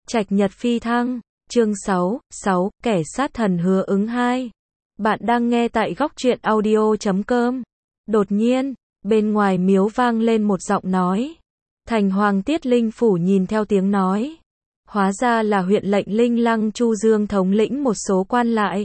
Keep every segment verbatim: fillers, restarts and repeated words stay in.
Trạch nhật phi thăng, chương sáu, sáu, kẻ sát thần hứa ứng hai. Bạn đang nghe tại góc truyện audio chấm com. Đột nhiên, bên ngoài miếu vang lên một giọng nói. Thành Hoàng Tiết Linh Phủ nhìn theo tiếng nói. Hóa ra là huyện lệnh Linh Lăng Chu Dương thống lĩnh một số quan lại.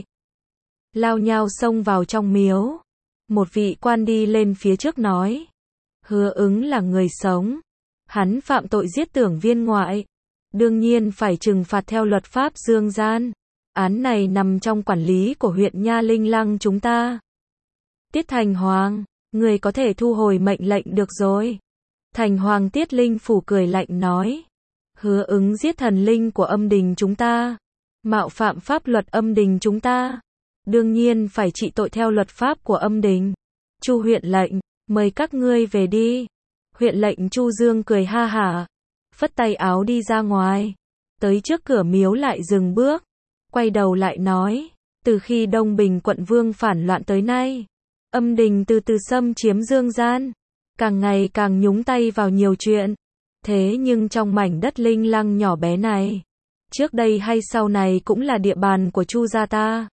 Lao nhao xông vào trong miếu. Một vị quan đi lên phía trước nói. Hứa ứng là người sống. Hắn phạm tội giết tưởng viên ngoại. Đương nhiên phải trừng phạt theo luật pháp dương gian. Án này nằm trong quản lý của huyện Nha Linh Lăng chúng ta. Tiết Thành Hoàng, người có thể thu hồi mệnh lệnh được rồi. Thành Hoàng Tiết Linh Phủ cười lạnh nói. Hứa ứng giết thần linh của âm đình chúng ta. Mạo phạm pháp luật âm đình chúng ta. Đương nhiên phải trị tội theo luật pháp của âm đình. Chu huyện lệnh, mời các ngươi về đi. Huyện lệnh Chu Dương cười ha hả. Phất tay áo đi ra ngoài. Tới trước cửa miếu lại dừng bước. Quay đầu lại nói. Từ khi Đông Bình quận vương phản loạn tới nay. Âm đình từ từ xâm chiếm dương gian. Càng ngày càng nhúng tay vào nhiều chuyện. Thế nhưng trong mảnh đất Linh Lăng nhỏ bé này. Trước đây hay sau này cũng là địa bàn của Chu gia ta.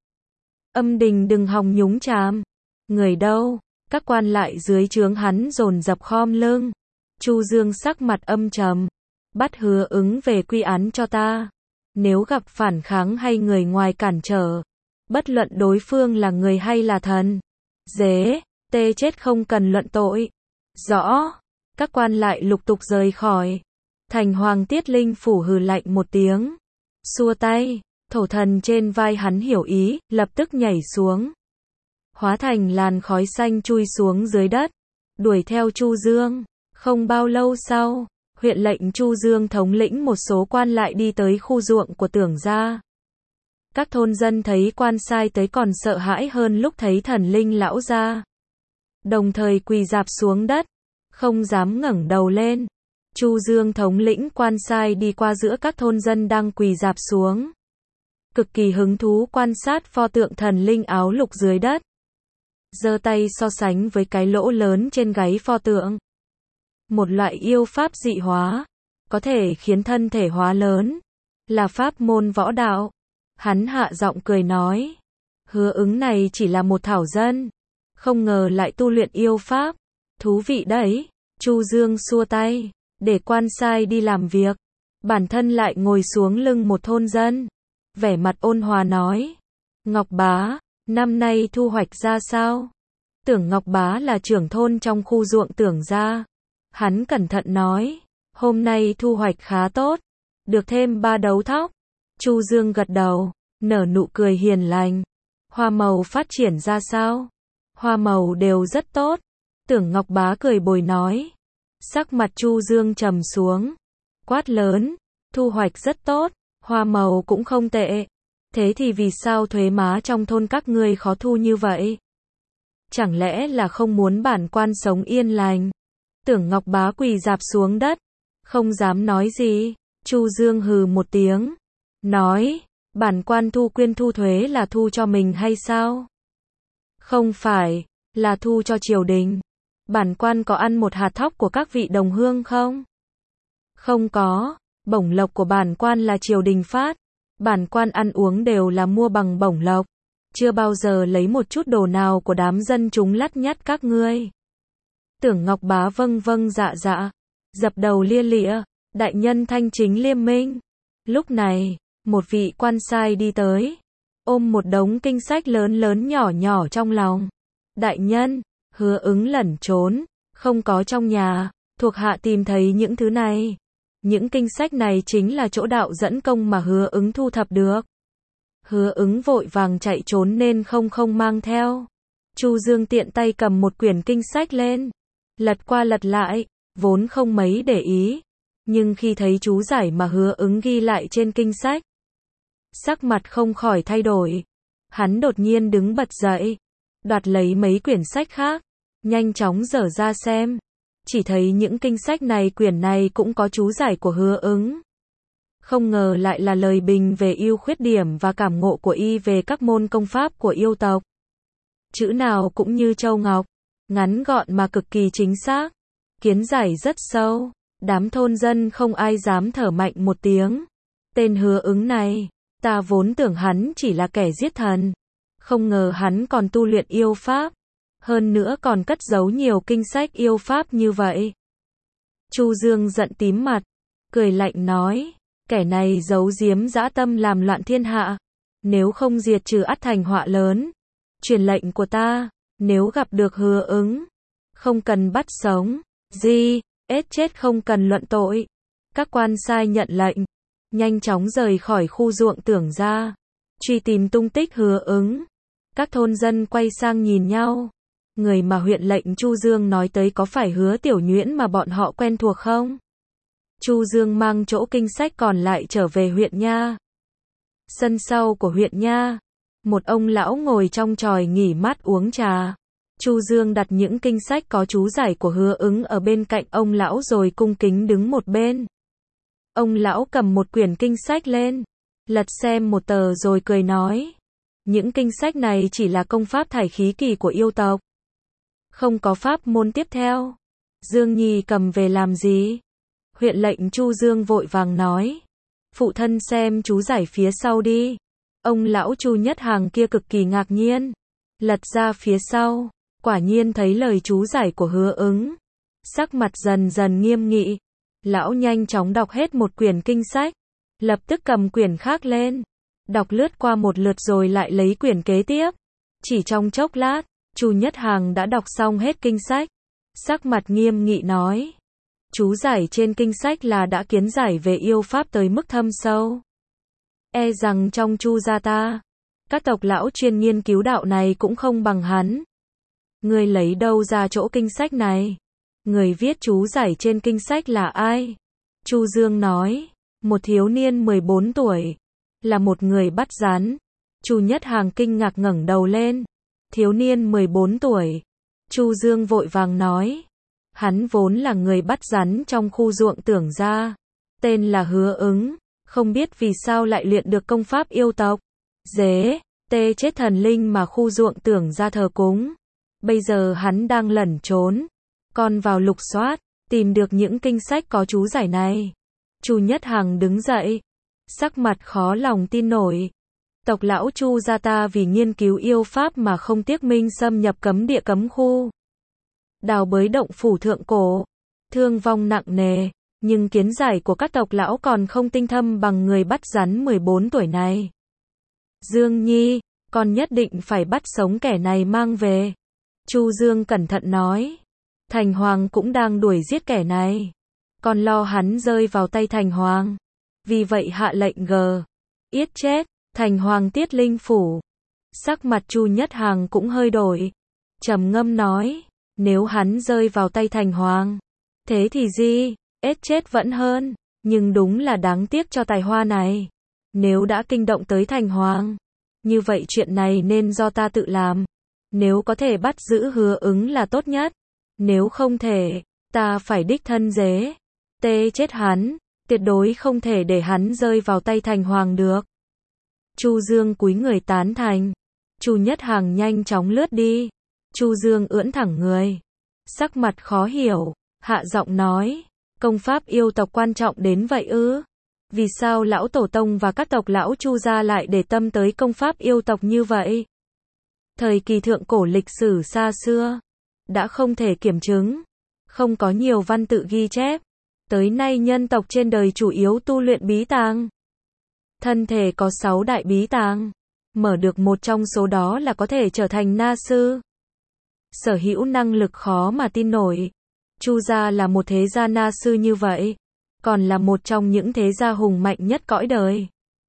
Âm đình đừng hòng nhúng chàm. Người đâu? Các quan lại dưới trướng hắn dồn dập khom lưng. Chu Dương sắc mặt âm trầm. Bắt hứa ứng về quy án cho ta. Nếu gặp phản kháng hay người ngoài cản trở. Bất luận đối phương là người hay là thần. Dế, tê chết không cần luận tội. Rõ. Các quan lại lục tục rời khỏi. Thành Hoàng Tiết Linh Phủ hừ lạnh một tiếng. Xua tay. Thổ thần trên vai hắn hiểu ý, lập tức nhảy xuống. Hóa thành làn khói xanh chui xuống dưới đất. Đuổi theo Chu Dương. Không bao lâu sau, huyện lệnh Chu Dương thống lĩnh một số quan lại đi tới khu ruộng của Tưởng gia. Các thôn dân thấy quan sai tới còn sợ hãi hơn lúc thấy thần linh lão gia. Đồng thời quỳ rạp xuống đất, không dám ngẩng đầu lên. Chu Dương thống lĩnh quan sai đi qua giữa các thôn dân đang quỳ rạp xuống. Cực kỳ hứng thú quan sát pho tượng thần linh áo lục dưới đất. Giơ tay so sánh với cái lỗ lớn trên gáy pho tượng. Một loại yêu pháp dị hóa, có thể khiến thân thể hóa lớn, là pháp môn võ đạo. Hắn hạ giọng cười nói, hứa ứng này chỉ là một thảo dân, không ngờ lại tu luyện yêu pháp, thú vị đấy. Chu Dương xua tay, để quan sai đi làm việc, bản thân lại ngồi xuống lưng một thôn dân, vẻ mặt ôn hòa nói, Ngọc Bá, năm nay thu hoạch ra sao? Tưởng Ngọc Bá là trưởng thôn trong khu ruộng Tưởng gia. Hắn cẩn thận nói, hôm nay thu hoạch khá tốt, được thêm ba đấu thóc. Chu Dương gật đầu, nở nụ cười hiền lành. Hoa màu phát triển ra sao? Hoa màu đều rất tốt. Tưởng Ngọc Bá cười bồi nói. Sắc mặt Chu Dương trầm xuống, quát lớn, thu hoạch rất tốt, hoa màu cũng không tệ. Thế thì vì sao thuế má trong thôn các ngươi khó thu như vậy? Chẳng lẽ là không muốn bản quan sống yên lành? Tưởng Ngọc Bá quỳ rạp xuống đất, không dám nói gì. Chu Dương hừ một tiếng, nói, bản quan thu quyên thu thuế là thu cho mình hay sao? Không phải, là thu cho triều đình. Bản quan có ăn một hạt thóc của các vị đồng hương không? Không có, bổng lộc của bản quan là triều đình phát. Bản quan ăn uống đều là mua bằng bổng lộc. Chưa bao giờ lấy một chút đồ nào của đám dân chúng lắt nhắt các ngươi. Tưởng Ngọc Bá vâng vâng dạ dạ, dập đầu lia lịa, đại nhân thanh chính liêm minh. Lúc này, một vị quan sai đi tới, ôm một đống kinh sách lớn lớn nhỏ nhỏ trong lòng. Đại nhân, hứa ứng lẩn trốn, không có trong nhà, thuộc hạ tìm thấy những thứ này. Những kinh sách này chính là chỗ đạo dẫn công mà hứa ứng thu thập được. Hứa ứng vội vàng chạy trốn nên không không mang theo. Chu Dương tiện tay cầm một quyển kinh sách lên. Lật qua lật lại, vốn không mấy để ý. Nhưng khi thấy chú giải mà hứa ứng ghi lại trên kinh sách, sắc mặt không khỏi thay đổi. Hắn đột nhiên đứng bật dậy, đoạt lấy mấy quyển sách khác, nhanh chóng dở ra xem. Chỉ thấy những kinh sách này quyển này cũng có chú giải của hứa ứng. Không ngờ lại là lời bình về ưu khuyết điểm và cảm ngộ của y về các môn công pháp của yêu tộc. Chữ nào cũng như châu ngọc, ngắn gọn mà cực kỳ chính xác, kiến giải rất sâu, đám thôn dân không ai dám thở mạnh một tiếng. Tên Hứa Ứng này, ta vốn tưởng hắn chỉ là kẻ giết thần, không ngờ hắn còn tu luyện yêu pháp, hơn nữa còn cất giấu nhiều kinh sách yêu pháp như vậy. Chu Dương giận tím mặt, cười lạnh nói, kẻ này giấu giếm dã tâm làm loạn thiên hạ, nếu không diệt trừ ắt thành họa lớn. Truyền lệnh của ta, nếu gặp được Hứa Ứng, không cần bắt sống, gì, ết chết không cần luận tội. Các quan sai nhận lệnh, nhanh chóng rời khỏi khu ruộng Tưởng gia, truy tìm tung tích Hứa Ứng. Các thôn dân quay sang nhìn nhau, người mà huyện lệnh Chu Dương nói tới có phải Hứa Tiểu Nhuyễn mà bọn họ quen thuộc không? Chu Dương mang chỗ kinh sách còn lại trở về huyện nha. Sân sau của huyện nha, một ông lão ngồi trong chòi nghỉ mát uống trà. Chu Dương đặt những kinh sách có chú giải của Hứa Ứng ở bên cạnh ông lão rồi cung kính đứng một bên. Ông lão cầm một quyển kinh sách lên, lật xem một tờ rồi cười nói, những kinh sách này chỉ là công pháp thải khí kỳ của yêu tộc, không có pháp môn tiếp theo. Dương Nhi cầm về làm gì? Huyện lệnh Chu Dương vội vàng nói, phụ thân xem chú giải phía sau đi. Ông lão Chu Nhất Hàng kia cực kỳ ngạc nhiên, lật ra phía sau, quả nhiên thấy lời chú giải của Hứa Ứng. Sắc mặt dần dần nghiêm nghị, lão nhanh chóng đọc hết một quyển kinh sách, lập tức cầm quyển khác lên, đọc lướt qua một lượt rồi lại lấy quyển kế tiếp. Chỉ trong chốc lát, Chu Nhất Hàng đã đọc xong hết kinh sách, sắc mặt nghiêm nghị nói, chú giải trên kinh sách là đã kiến giải về yêu pháp tới mức thâm sâu. E rằng trong Chu gia ta, các tộc lão chuyên nghiên cứu đạo này cũng không bằng hắn. Người lấy đâu ra chỗ kinh sách này? Người viết chú giải trên kinh sách là ai? Chu Dương nói, một thiếu niên mười bốn tuổi, là một người bắt rắn. Chu Nhất Hàng kinh ngạc ngẩng đầu lên, thiếu niên mười bốn tuổi. Chu Dương vội vàng nói, hắn vốn là người bắt rắn trong khu ruộng Tưởng gia, tên là Hứa Ứng, không biết vì sao lại luyện được công pháp yêu tộc. Dế, tê chết thần linh mà khu ruộng Tưởng gia thờ cúng. Bây giờ hắn đang lẩn trốn, còn vào lục soát, tìm được những kinh sách có chú giải này. Chu Nhất Hàng đứng dậy, sắc mặt khó lòng tin nổi. Tộc lão Chu gia ta vì nghiên cứu yêu pháp mà không tiếc minh xâm nhập cấm địa cấm khu, đào bới động phủ thượng cổ, thương vong nặng nề, nhưng kiến giải của các tộc lão còn không tinh thâm bằng người bắt rắn mười bốn tuổi này. Dương Nhi, con nhất định phải bắt sống kẻ này mang về. Chu Dương cẩn thận nói, Thành Hoàng cũng đang đuổi giết kẻ này, con lo hắn rơi vào tay Thành Hoàng, vì vậy hạ lệnh g. Yết chết, Thành Hoàng tiết linh phủ. Sắc mặt Chu Nhất Hàng cũng hơi đổi, trầm ngâm nói, nếu hắn rơi vào tay Thành Hoàng, thế thì gì, ết chết vẫn hơn, nhưng đúng là đáng tiếc cho tài hoa này. Nếu đã kinh động tới Thành Hoàng, như vậy chuyện này nên do ta tự làm. Nếu có thể bắt giữ Hứa Ứng là tốt nhất, nếu không thể, ta phải đích thân dế, tê chết hắn, tuyệt đối không thể để hắn rơi vào tay Thành Hoàng được. Chu Dương cúi người tán thành. Chu Nhất Hàng nhanh chóng lướt đi. Chu Dương ưỡn thẳng người, sắc mặt khó hiểu, hạ giọng nói, công pháp yêu tộc quan trọng đến vậy ư? Vì sao lão tổ tông và các tộc lão Chu gia lại để tâm tới công pháp yêu tộc như vậy? Thời kỳ thượng cổ lịch sử xa xưa, đã không thể kiểm chứng, không có nhiều văn tự ghi chép. Tới nay nhân tộc trên đời chủ yếu tu luyện bí tàng. Thân thể có sáu đại bí tàng, mở được một trong số đó là có thể trở thành na sư. Sở hữu năng lực khó mà tin nổi. Chu gia là một thế gia na sư như vậy, còn là một trong những thế gia hùng mạnh nhất cõi đời.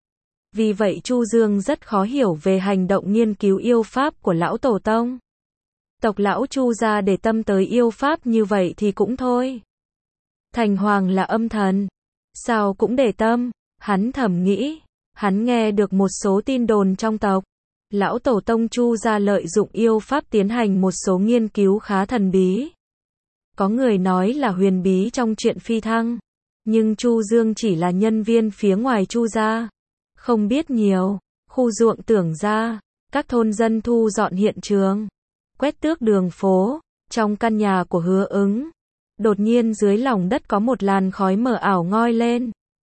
Vì vậy Chu Dương rất khó hiểu về hành động nghiên cứu yêu pháp của lão tổ tông. Tộc lão Chu gia để tâm tới yêu pháp như vậy thì cũng thôi. Thành Hoàng là âm thần, sao cũng để tâm, hắn thầm nghĩ. Hắn nghe được một số tin đồn trong tộc, lão tổ tông Chu gia lợi dụng yêu pháp tiến hành một số nghiên cứu khá thần bí. Có người nói là huyền bí trong chuyện phi thăng, nhưng Chu Dương chỉ là nhân viên phía ngoài Chu gia, không biết nhiều. Khu ruộng Tưởng gia, các thôn dân thu dọn hiện trường, quét tước đường phố. Trong căn nhà của Hứa Ứng, đột nhiên dưới lòng đất có một làn khói mờ ảo ngoi lên.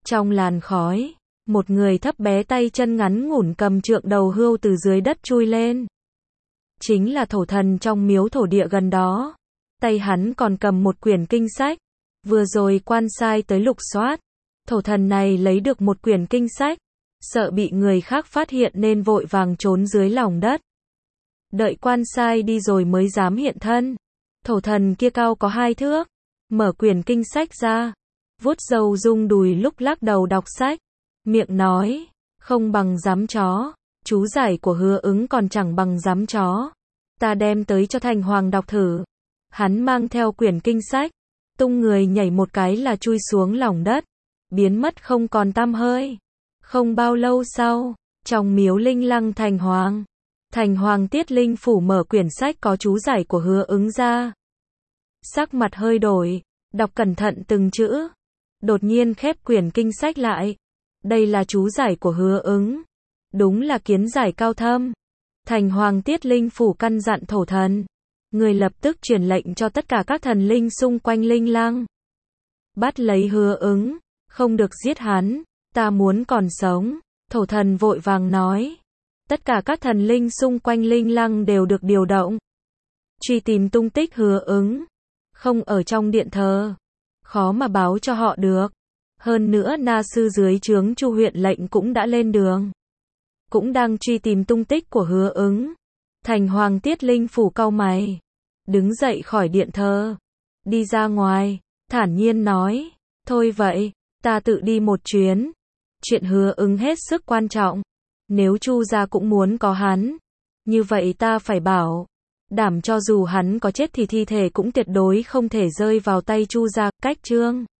Trong làn khói, một người thấp bé tay chân ngắn ngủn cầm trượng đầu hươu từ dưới đất chui lên. Chính là thổ thần trong miếu thổ địa gần đó. Tay hắn còn cầm một quyển kinh sách. Vừa rồi quan sai tới lục soát. Thổ thần này lấy được một quyển kinh sách. Sợ bị người khác phát hiện nên vội vàng trốn dưới lòng đất. Đợi quan sai đi rồi mới dám hiện thân. Thổ thần kia cao có hai thước. Mở quyển kinh sách ra. Vuốt râu rung đùi lúc lắc đầu đọc sách. Miệng nói. Không bằng giám chó. Chú giải của Hứa Ứng còn chẳng bằng giám chó. Ta đem tới cho Thành Hoàng đọc thử. Hắn mang theo quyển kinh sách. Tung người nhảy một cái là chui xuống lòng đất. Biến mất không còn tăm hơi. Không bao lâu sau. Trong miếu Linh Lăng Thành Hoàng. Thành Hoàng Tiết Linh Phủ mở quyển sách có chú giải của Hứa Ứng ra. Sắc mặt hơi đổi. Đọc cẩn thận từng chữ. Đột nhiên khép quyển kinh sách lại. Đây là chú giải của Hứa Ứng. Đúng là kiến giải cao thâm. Thành Hoàng Tiết Linh Phủ căn dặn thổ thần. Người lập tức truyền lệnh cho tất cả các thần linh xung quanh Linh Lăng. Bắt lấy Hứa Ứng. Không được giết hắn. Ta muốn còn sống. Thổ thần vội vàng nói. Tất cả các thần linh xung quanh Linh Lăng đều được điều động. Truy tìm tung tích Hứa Ứng. Không ở trong điện thờ. Khó mà báo cho họ được. Hơn nữa na sư dưới trướng Chu huyện lệnh cũng đã lên đường. Cũng đang truy tìm tung tích của Hứa Ứng. Thành Hoàng Tiết Linh Phủ cau mày. Đứng dậy khỏi điện thờ. Đi ra ngoài. Thản nhiên nói. Thôi vậy. Ta tự đi một chuyến. Chuyện Hứa Ứng hết sức quan trọng. Nếu Chu gia cũng muốn có hắn. Như vậy ta phải bảo. Đảm cho dù hắn có chết thì thi thể cũng tuyệt đối không thể rơi vào tay Chu gia. Cách chương